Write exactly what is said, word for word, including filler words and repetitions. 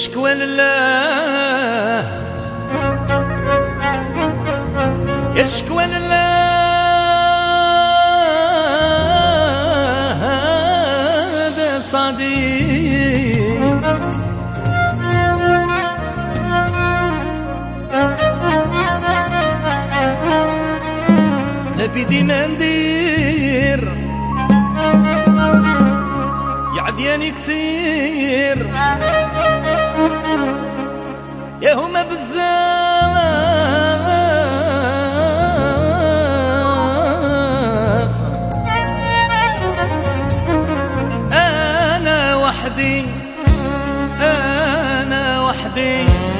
شكوى لله يا شكوى لله هذا صديق لا بيدي ما ندير يا عدياني كتير يا هما بزاف انا وحدي انا وحدي